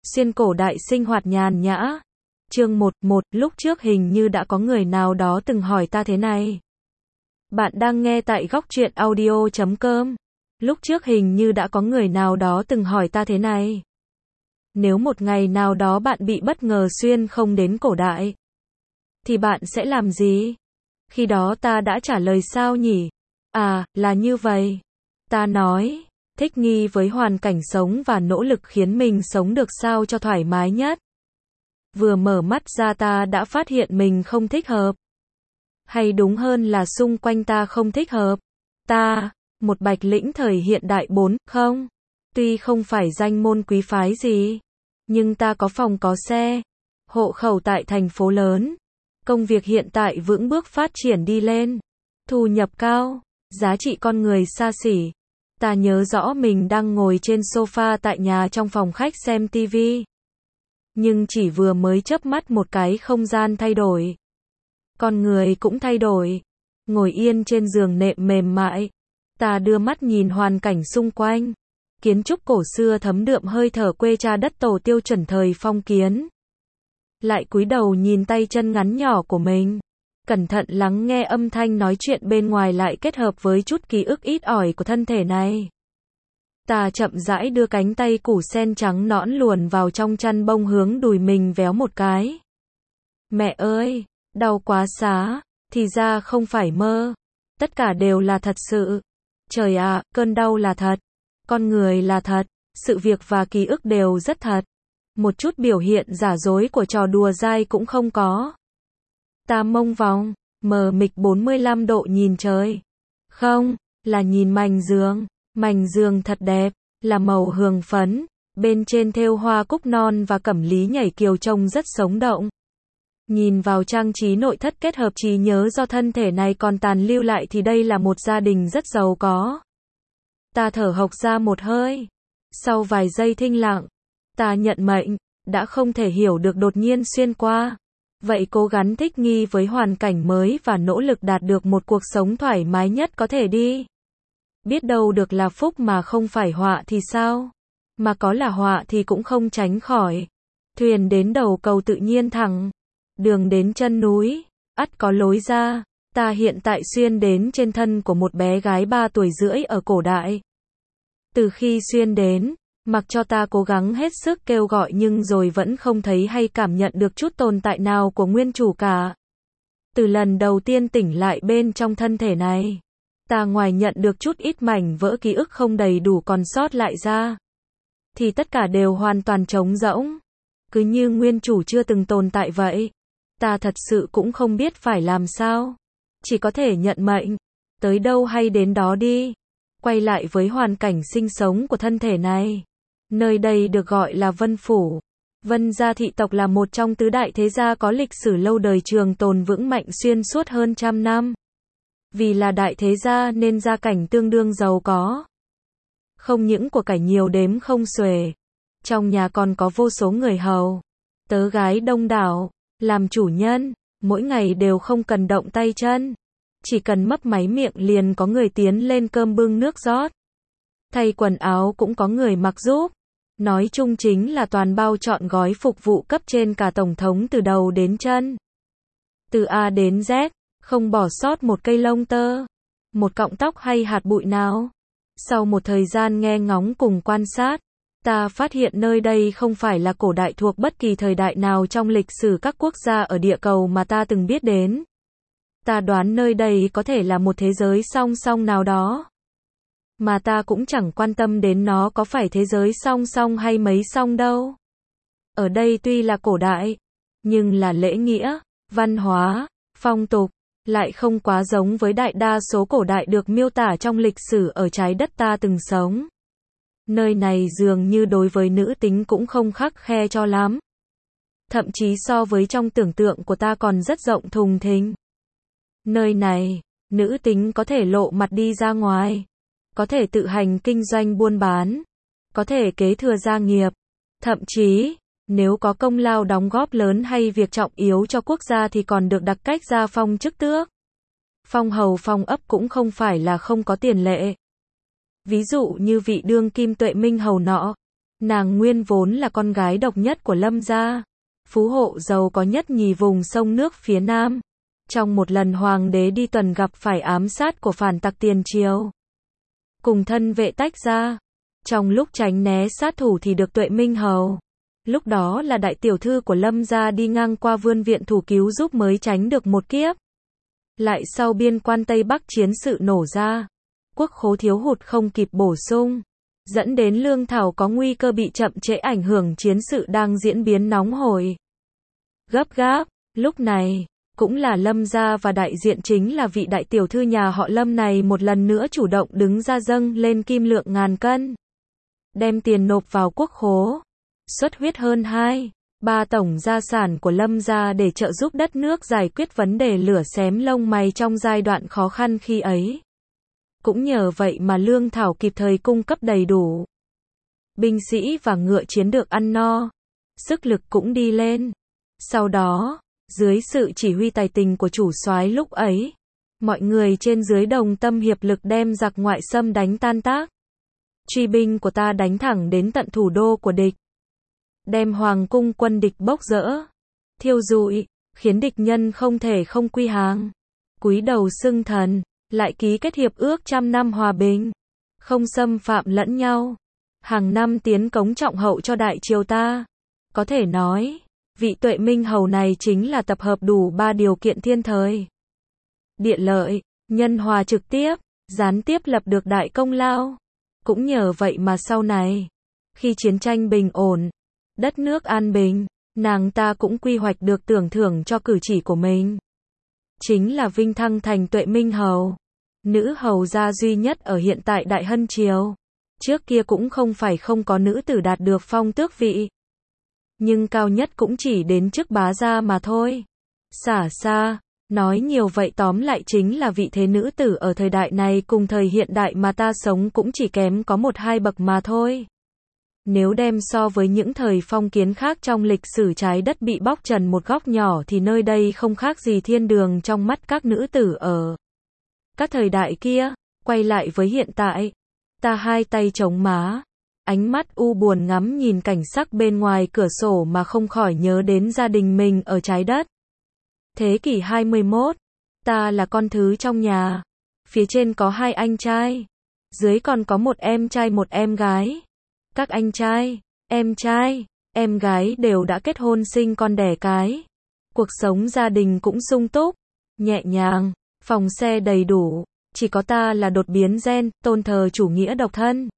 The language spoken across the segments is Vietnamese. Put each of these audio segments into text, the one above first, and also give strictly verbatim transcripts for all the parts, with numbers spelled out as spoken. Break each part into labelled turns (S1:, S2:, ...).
S1: Xuyên cổ đại sinh hoạt nhàn nhã. Chương một, một, lúc trước hình như đã có người nào đó từng hỏi ta thế này. Bạn đang nghe tại góc truyện audio chấm com. Lúc trước hình như đã có người nào đó từng hỏi ta thế này. Nếu một ngày nào đó bạn bị bất ngờ xuyên không đến cổ đại, thì bạn sẽ làm gì? Khi đó ta đã trả lời sao nhỉ? À, là như vậy. Ta nói, thích nghi với hoàn cảnh sống và nỗ lực khiến mình sống được sao cho thoải mái nhất. Vừa mở mắt ra ta đã phát hiện mình không thích hợp. Hay đúng hơn là xung quanh ta không thích hợp. Ta, một bạch lĩnh thời hiện đại bốn không. Tuy không phải danh môn quý phái gì, nhưng ta có phòng có xe, hộ khẩu tại thành phố lớn. Công việc hiện tại vững bước phát triển đi lên, thu nhập cao, giá trị con người xa xỉ. Ta nhớ rõ mình đang ngồi trên sofa tại nhà trong phòng khách xem tivi. Nhưng chỉ vừa mới chớp mắt một cái không gian thay đổi. Con người cũng thay đổi. Ngồi yên trên giường nệm mềm mại. Ta đưa mắt nhìn hoàn cảnh xung quanh. Kiến trúc cổ xưa thấm đượm hơi thở quê cha đất tổ tiêu chuẩn thời phong kiến. Lại cúi đầu nhìn tay chân ngắn nhỏ của mình. Cẩn thận lắng nghe âm thanh nói chuyện bên ngoài lại kết hợp với chút ký ức ít ỏi của thân thể này. Ta chậm rãi đưa cánh tay củ sen trắng nõn luồn vào trong chăn bông hướng đùi mình véo một cái. Mẹ ơi, đau quá xá, thì ra không phải mơ. Tất cả đều là thật sự. Trời ạ, cơn đau là thật. Con người là thật. Sự việc và ký ức đều rất thật. Một chút biểu hiện giả dối của trò đùa dai cũng không có. Ta mông vòng, mờ mịt bốn mươi lăm độ nhìn trời. Không, là nhìn mành giường. Mành giường thật đẹp, là màu hường phấn, bên trên thêu hoa cúc non và cẩm lý nhảy kiều trông rất sống động. Nhìn vào trang trí nội thất kết hợp trí nhớ do thân thể này còn tàn lưu lại thì đây là một gia đình rất giàu có. Ta thở hộc ra một hơi. Sau vài giây thinh lặng, ta nhận mệnh, đã không thể hiểu được đột nhiên xuyên qua. Vậy cố gắng thích nghi với hoàn cảnh mới và nỗ lực đạt được một cuộc sống thoải mái nhất có thể đi. Biết đâu được là phúc mà không phải họa thì sao? Mà có là họa thì cũng không tránh khỏi. Thuyền đến đầu cầu tự nhiên thẳng. Đường đến chân núi, ắt có lối ra. Ta hiện tại xuyên đến trên thân của một bé gái ba tuổi rưỡi ở cổ đại. Từ khi xuyên đến, mặc cho ta cố gắng hết sức kêu gọi nhưng rồi vẫn không thấy hay cảm nhận được chút tồn tại nào của nguyên chủ cả. Từ lần đầu tiên tỉnh lại bên trong thân thể này, ta ngoài nhận được chút ít mảnh vỡ ký ức không đầy đủ còn sót lại ra, thì tất cả đều hoàn toàn trống rỗng. Cứ như nguyên chủ chưa từng tồn tại vậy. Ta thật sự cũng không biết phải làm sao. Chỉ có thể nhận mệnh. Tới đâu hay đến đó đi. Quay lại với hoàn cảnh sinh sống của thân thể này. Nơi đây được gọi là Vân Phủ. Vân gia thị tộc là một trong tứ đại thế gia có lịch sử lâu đời trường tồn vững mạnh xuyên suốt hơn trăm năm. Vì là đại thế gia nên gia cảnh tương đương giàu có. Không những của cải nhiều đếm không xuể. Trong nhà còn có vô số người hầu, tớ gái đông đảo, làm chủ nhân, mỗi ngày đều không cần động tay chân. Chỉ cần mấp máy miệng liền có người tiến lên cơm bưng nước rót. Thay quần áo cũng có người mặc giúp. Nói chung chính là toàn bao trọn gói phục vụ cấp trên cả tổng thống từ đầu đến chân. Từ A đến Z, không bỏ sót một cây lông tơ, một cọng tóc hay hạt bụi nào. Sau một thời gian nghe ngóng cùng quan sát, ta phát hiện nơi đây không phải là cổ đại thuộc bất kỳ thời đại nào trong lịch sử các quốc gia ở địa cầu mà ta từng biết đến. Ta đoán nơi đây có thể là một thế giới song song nào đó. Mà ta cũng chẳng quan tâm đến nó có phải thế giới song song hay mấy song đâu. Ở đây tuy là cổ đại, nhưng là lễ nghĩa, văn hóa, phong tục, lại không quá giống với đại đa số cổ đại được miêu tả trong lịch sử ở trái đất ta từng sống. Nơi này dường như đối với nữ tính cũng không khắt khe cho lắm. Thậm chí so với trong tưởng tượng của ta còn rất rộng thùng thình. Nơi này, nữ tính có thể lộ mặt đi ra ngoài, có thể tự hành kinh doanh buôn bán, có thể kế thừa gia nghiệp, thậm chí, nếu có công lao đóng góp lớn hay việc trọng yếu cho quốc gia thì còn được đặc cách gia phong chức tước. Phong hầu phong ấp cũng không phải là không có tiền lệ. Ví dụ như vị đương kim Tuệ Minh hầu nọ, Nàng nguyên vốn là con gái độc nhất của Lâm gia, phú hộ giàu có nhất nhì vùng sông nước phía Nam. Trong một lần hoàng đế đi tuần gặp phải ám sát của phản tặc tiền triều, cùng thân vệ tách ra. Trong lúc tránh né sát thủ thì được Tuệ Minh Hầu, lúc đó là đại tiểu thư của Lâm gia, đi ngang qua vươn viện thủ cứu giúp mới tránh được một kiếp. Lại sau biên quan Tây Bắc chiến sự nổ ra, quốc khố thiếu hụt không kịp bổ sung, dẫn đến lương thảo có nguy cơ bị chậm trễ, ảnh hưởng chiến sự đang diễn biến nóng hổi. Gấp gáp, lúc này, cũng là Lâm gia và đại diện chính là vị đại tiểu thư nhà họ Lâm này một lần nữa chủ động đứng ra dâng lên kim lượng ngàn cân, đem tiền nộp vào quốc khố, xuất huyết hơn hai, ba tổng gia sản của Lâm gia để trợ giúp đất nước giải quyết vấn đề lửa xém lông mày trong giai đoạn khó khăn khi ấy. Cũng nhờ vậy mà lương thảo kịp thời cung cấp đầy đủ, binh sĩ và ngựa chiến được ăn no, sức lực cũng đi lên. Sau đó, dưới sự chỉ huy tài tình của chủ soái lúc ấy, mọi người trên dưới đồng tâm hiệp lực đem giặc ngoại xâm đánh tan tác. Truy binh của ta đánh thẳng đến tận thủ đô của địch, đem hoàng cung quân địch bốc rỡ, thiêu rụi, khiến địch nhân không thể không quy hàng, cúi đầu xưng thần, lại ký kết hiệp ước trăm năm hòa bình, không xâm phạm lẫn nhau, hàng năm tiến cống trọng hậu cho đại triều ta. Có thể nói, vị Tuệ Minh Hầu này chính là tập hợp đủ ba điều kiện thiên thời, địa lợi, nhân hòa, trực tiếp, gián tiếp lập được đại công lao. Cũng nhờ vậy mà sau này, khi chiến tranh bình ổn, đất nước an bình, nàng ta cũng quy hoạch được tưởng thưởng cho cử chỉ của mình. Chính là vinh thăng thành Tuệ Minh Hầu, nữ hầu gia duy nhất ở hiện tại Đại Hân Triều. Trước kia cũng không phải không có nữ tử đạt được phong tước vị, nhưng cao nhất cũng chỉ đến chức bá gia mà thôi. Xả xa, nói nhiều vậy tóm lại chính là vị thế nữ tử ở thời đại này cùng thời hiện đại mà ta sống cũng chỉ kém có một hai bậc mà thôi. Nếu đem so với những thời phong kiến khác trong lịch sử trái đất bị bóc trần một góc nhỏ thì nơi đây không khác gì thiên đường trong mắt các nữ tử ở các thời đại kia. Quay lại với hiện tại, ta hai tay chống má, ánh mắt u buồn ngắm nhìn cảnh sắc bên ngoài cửa sổ mà không khỏi nhớ đến gia đình mình ở trái đất. Thế kỷ hai mươi mốt, ta là con thứ trong nhà, phía trên có hai anh trai, dưới còn có một em trai một em gái. Các anh trai, em trai, em gái đều đã kết hôn sinh con đẻ cái. Cuộc sống gia đình cũng sung túc, nhẹ nhàng, phòng xe đầy đủ, chỉ có ta là đột biến gen, tôn thờ chủ nghĩa độc thân.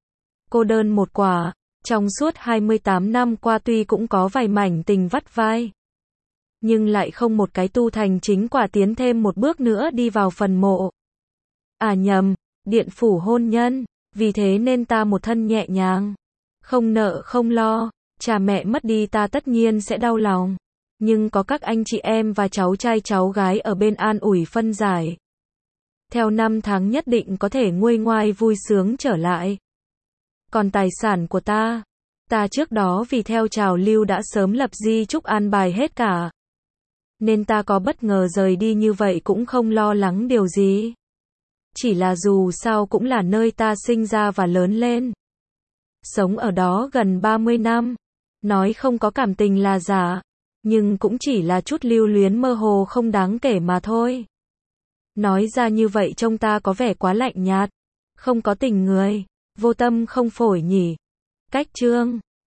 S1: Cô đơn một quả, trong suốt hai mươi tám năm qua tuy cũng có vài mảnh tình vắt vai, nhưng lại không một cái tu thành chính quả tiến thêm một bước nữa đi vào phần mộ. À nhầm, điện phủ hôn nhân, vì thế nên ta một thân nhẹ nhàng, không nợ không lo, cha mẹ mất đi ta tất nhiên sẽ đau lòng, nhưng có các anh chị em và cháu trai cháu gái ở bên an ủi phân giải. Theo năm tháng nhất định có thể nguôi ngoai vui sướng trở lại. Còn tài sản của ta, ta trước đó vì theo trào lưu đã sớm lập di chúc an bài hết cả, nên ta có bất ngờ rời đi như vậy cũng không lo lắng điều gì. Chỉ là dù sao cũng là nơi ta sinh ra và lớn lên, sống ở đó gần ba mươi năm, nói không có cảm tình là giả, nhưng cũng chỉ là chút lưu luyến mơ hồ không đáng kể mà thôi. Nói ra như vậy trông ta có vẻ quá lạnh nhạt, không có tình người, vô tâm không phổi nhỉ. Cách chương